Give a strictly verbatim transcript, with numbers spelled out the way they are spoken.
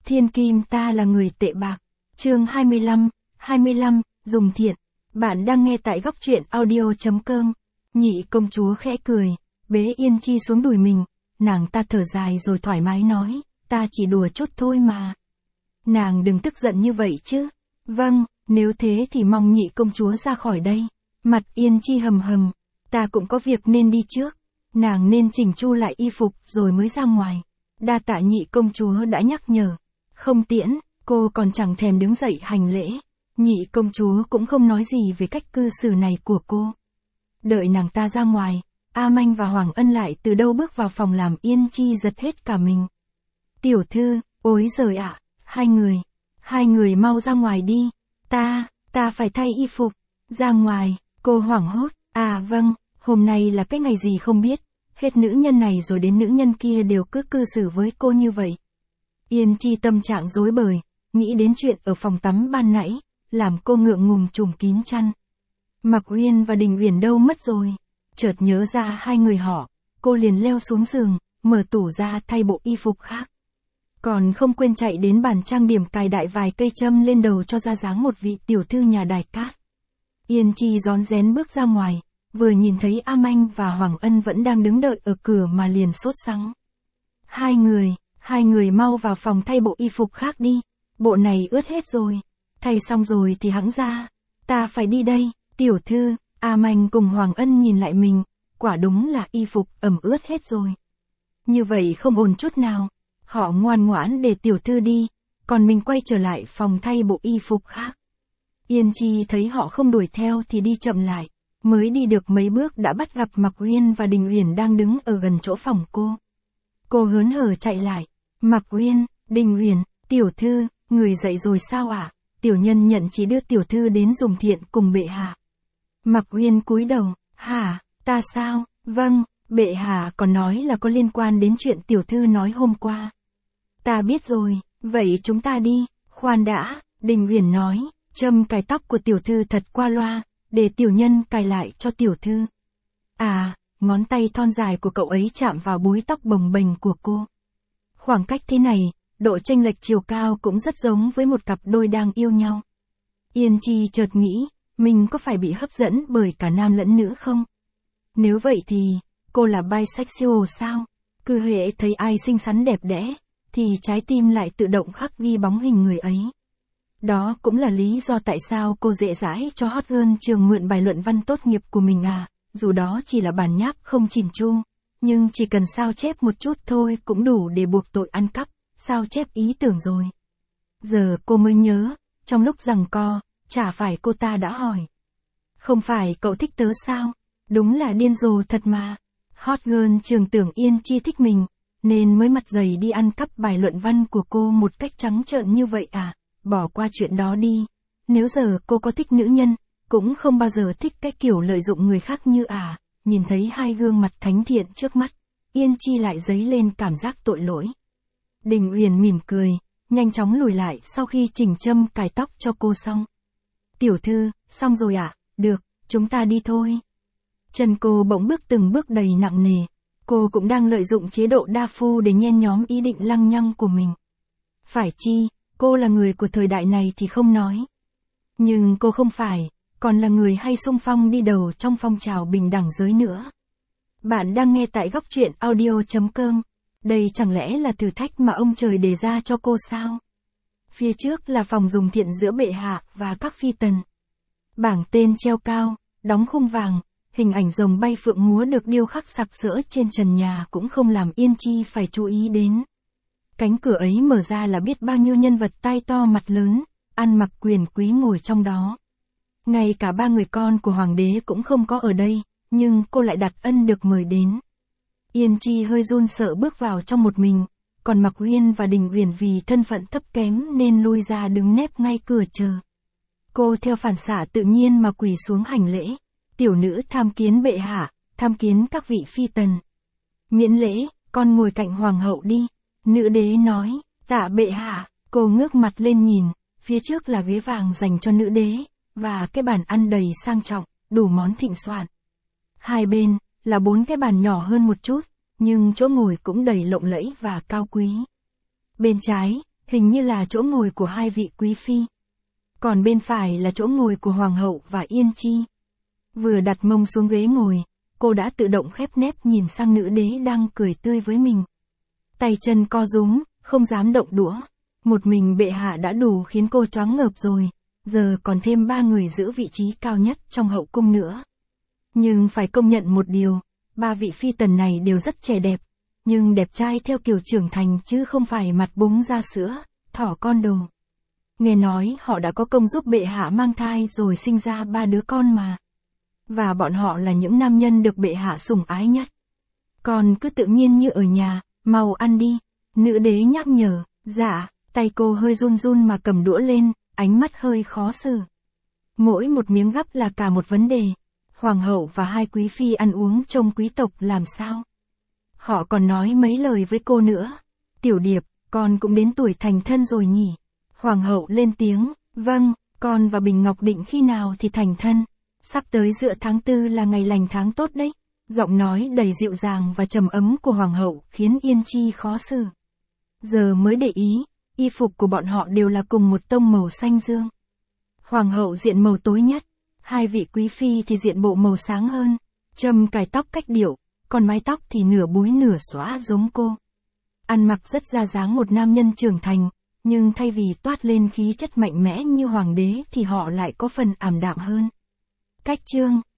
Thiên kim ta là người tệ bạc. Chương hai mươi lăm, hai mươi lăm, dùng thiện. Bạn đang nghe tại góc truyện audio.com. Nhị công chúa khẽ cười, bế Yên Chi xuống đùi mình, nàng ta thở dài rồi thoải mái nói, ta chỉ đùa chút thôi mà. Nàng đừng tức giận như vậy chứ. Vâng, nếu thế thì mong nhị công chúa ra khỏi đây. Mặt Yên Chi hầm hầm, ta cũng có việc nên đi trước. Nàng nên chỉnh chu lại y phục rồi mới ra ngoài. Đa tạ nhị công chúa đã nhắc nhở. Không tiễn, cô còn chẳng thèm đứng dậy hành lễ. Nhị công chúa cũng không nói gì về cách cư xử này của cô. Đợi nàng ta ra ngoài, A Manh và Hoàng Ân lại từ đâu bước vào phòng làm Yên Chi giật hết cả mình. Tiểu thư, ối giời ạ, hai người, hai người mau ra ngoài đi. Ta, ta phải thay y phục. Ra ngoài, cô hoảng hốt, à vâng, hôm nay là cái ngày gì không biết. Hết nữ nhân này rồi đến nữ nhân kia đều cứ cư xử với cô như vậy. Yên Chi tâm trạng rối bời, nghĩ đến chuyện ở phòng tắm ban nãy, làm cô ngượng ngùng trùm kín chăn. Mạc Uyên và Đình Uyển đâu mất rồi? Chợt nhớ ra hai người họ, cô liền leo xuống giường, mở tủ ra thay bộ y phục khác. Còn không quên chạy đến bàn trang điểm cài đại vài cây châm lên đầu cho ra dáng một vị tiểu thư nhà Đài Cát. Yên Chi rón rén bước ra ngoài, vừa nhìn thấy A Manh và Hoàng Ân vẫn đang đứng đợi ở cửa mà liền sốt sắng. Hai người, hai người mau vào phòng thay bộ y phục khác đi, bộ này ướt hết rồi. Thay xong rồi thì hẵng ra, ta phải đi đây, tiểu thư. A Manh cùng Hoàng Ân nhìn lại mình, quả đúng là y phục ẩm ướt hết rồi. Như vậy không ổn chút nào, họ ngoan ngoãn để tiểu thư đi, còn mình quay trở lại phòng thay bộ y phục khác. Yên Chi thấy họ không đuổi theo thì đi chậm lại, mới đi được mấy bước đã bắt gặp Mạc Uyên và Đình Uyển đang đứng ở gần chỗ phòng cô. Cô hớn hở chạy lại, Mạc Uyên, Đình Uyển, tiểu thư, người dậy rồi sao ạ? À? Tiểu nhân nhận chỉ đưa tiểu thư đến dùng thiện cùng bệ hạ. Mạc Uyên cúi đầu, hả, ta sao? Vâng, bệ hạ còn nói là có liên quan đến chuyện tiểu thư nói hôm qua. Ta biết rồi, vậy chúng ta đi. Khoan đã, Đình Uyển nói, châm cài tóc của tiểu thư thật qua loa, để tiểu nhân cài lại cho tiểu thư. À, ngón tay thon dài của cậu ấy chạm vào búi tóc bồng bềnh của cô. Khoảng cách thế này, độ chênh lệch chiều cao cũng rất giống với một cặp đôi đang yêu nhau. Yên Chi chợt nghĩ, mình có phải bị hấp dẫn bởi cả nam lẫn nữ không? Nếu vậy thì, cô là bisexual sao? Cứ hễ thấy ai xinh xắn đẹp đẽ, thì trái tim lại tự động khắc ghi bóng hình người ấy. Đó cũng là lý do tại sao cô dễ dãi cho hot girl trường mượn bài luận văn tốt nghiệp của mình à, dù đó chỉ là bản nháp không chỉn chu, nhưng chỉ cần sao chép một chút thôi cũng đủ để buộc tội ăn cắp, sao chép ý tưởng rồi. Giờ cô mới nhớ, trong lúc giằng co, chả phải cô ta đã hỏi. Không phải cậu thích tớ sao? Đúng là điên rồ thật mà. Hot girl trường tưởng Yên Chi thích mình, nên mới mặt dày đi ăn cắp bài luận văn của cô một cách trắng trợn như vậy à? Bỏ qua chuyện đó đi. Nếu giờ cô có thích nữ nhân, cũng không bao giờ thích cái kiểu lợi dụng người khác như à. Nhìn thấy hai gương mặt thánh thiện trước mắt, Yên Chi lại dấy lên cảm giác tội lỗi. Đình Uyển mỉm cười, nhanh chóng lùi lại sau khi chỉnh châm cài tóc cho cô xong. Tiểu thư, xong rồi à? Được, chúng ta đi thôi. Chân cô bỗng bước từng bước đầy nặng nề. Cô cũng đang lợi dụng chế độ đa phu để nhen nhóm ý định lăng nhăng của mình. Phải chi, cô là người của thời đại này thì không nói. Nhưng cô không phải, còn là người hay xung phong đi đầu trong phong trào bình đẳng giới nữa. Bạn đang nghe tại góc truyện audio.com. Đây chẳng lẽ là thử thách mà ông trời đề ra cho cô sao? Phía trước là phòng dùng thiện giữa bệ hạ và các phi tần. Bảng tên treo cao, đóng khung vàng, hình ảnh rồng bay phượng múa được điêu khắc sặc sỡ trên trần nhà cũng không làm Yên Chi phải chú ý đến. Cánh cửa ấy mở ra là biết bao nhiêu nhân vật tai to mặt lớn, ăn mặc quyền quý ngồi trong đó. Ngay cả ba người con của hoàng đế cũng không có ở đây, nhưng cô lại đặt ân được mời đến. Yên Chi hơi run sợ bước vào trong một mình, còn Mạc Uyên và Đình Uyển vì thân phận thấp kém nên lui ra đứng nép ngay cửa chờ. Cô theo phản xạ tự nhiên mà quỳ xuống hành lễ. Tiểu nữ tham kiến bệ hạ, tham kiến các vị phi tần. Miễn lễ, con ngồi cạnh hoàng hậu đi. Nữ đế nói, tạ bệ hạ. Cô ngước mặt lên nhìn, phía trước là ghế vàng dành cho nữ đế, và cái bàn ăn đầy sang trọng, đủ món thịnh soạn. Hai bên, là bốn cái bàn nhỏ hơn một chút, nhưng chỗ ngồi cũng đầy lộng lẫy và cao quý. Bên trái, hình như là chỗ ngồi của hai vị quý phi. Còn bên phải là chỗ ngồi của Hoàng hậu và Yên Chi. Vừa đặt mông xuống ghế ngồi, cô đã tự động khép nép nhìn sang nữ đế đang cười tươi với mình. Tay chân co rúm, không dám động đũa. Một mình bệ hạ đã đủ khiến cô choáng ngợp rồi, giờ còn thêm ba người giữ vị trí cao nhất trong hậu cung nữa. Nhưng phải công nhận một điều, ba vị phi tần này đều rất trẻ đẹp, nhưng đẹp trai theo kiểu trưởng thành chứ không phải mặt búng ra sữa, thỏ con đồ. Nghe nói họ đã có công giúp bệ hạ mang thai rồi sinh ra ba đứa con mà. Và bọn họ là những nam nhân được bệ hạ sủng ái nhất. Còn cứ tự nhiên như ở nhà, mau ăn đi, nữ đế nhắc nhở. Dạ, tay cô hơi run run mà cầm đũa lên, ánh mắt hơi khó xử. Mỗi một miếng gắp là cả một vấn đề. Hoàng hậu và hai quý phi ăn uống trông quý tộc làm sao? Họ còn nói mấy lời với cô nữa. Tiểu Điệp, con cũng đến tuổi thành thân rồi nhỉ? Hoàng hậu lên tiếng, vâng, con và Bình Ngọc định khi nào thì thành thân. Sắp tới giữa tháng tư là ngày lành tháng tốt đấy. Giọng nói đầy dịu dàng và trầm ấm của Hoàng hậu khiến Yên Chi khó xử. Giờ mới để ý, y phục của bọn họ đều là cùng một tông màu xanh dương. Hoàng hậu diện màu tối nhất, hai vị quý phi thì diện bộ màu sáng hơn, châm cài tóc cách điệu, còn mái tóc thì nửa búi nửa xõa giống cô. Ăn mặc rất ra dáng một nam nhân trưởng thành, nhưng thay vì toát lên khí chất mạnh mẽ như hoàng đế thì họ lại có phần ảm đạm hơn. Cách chương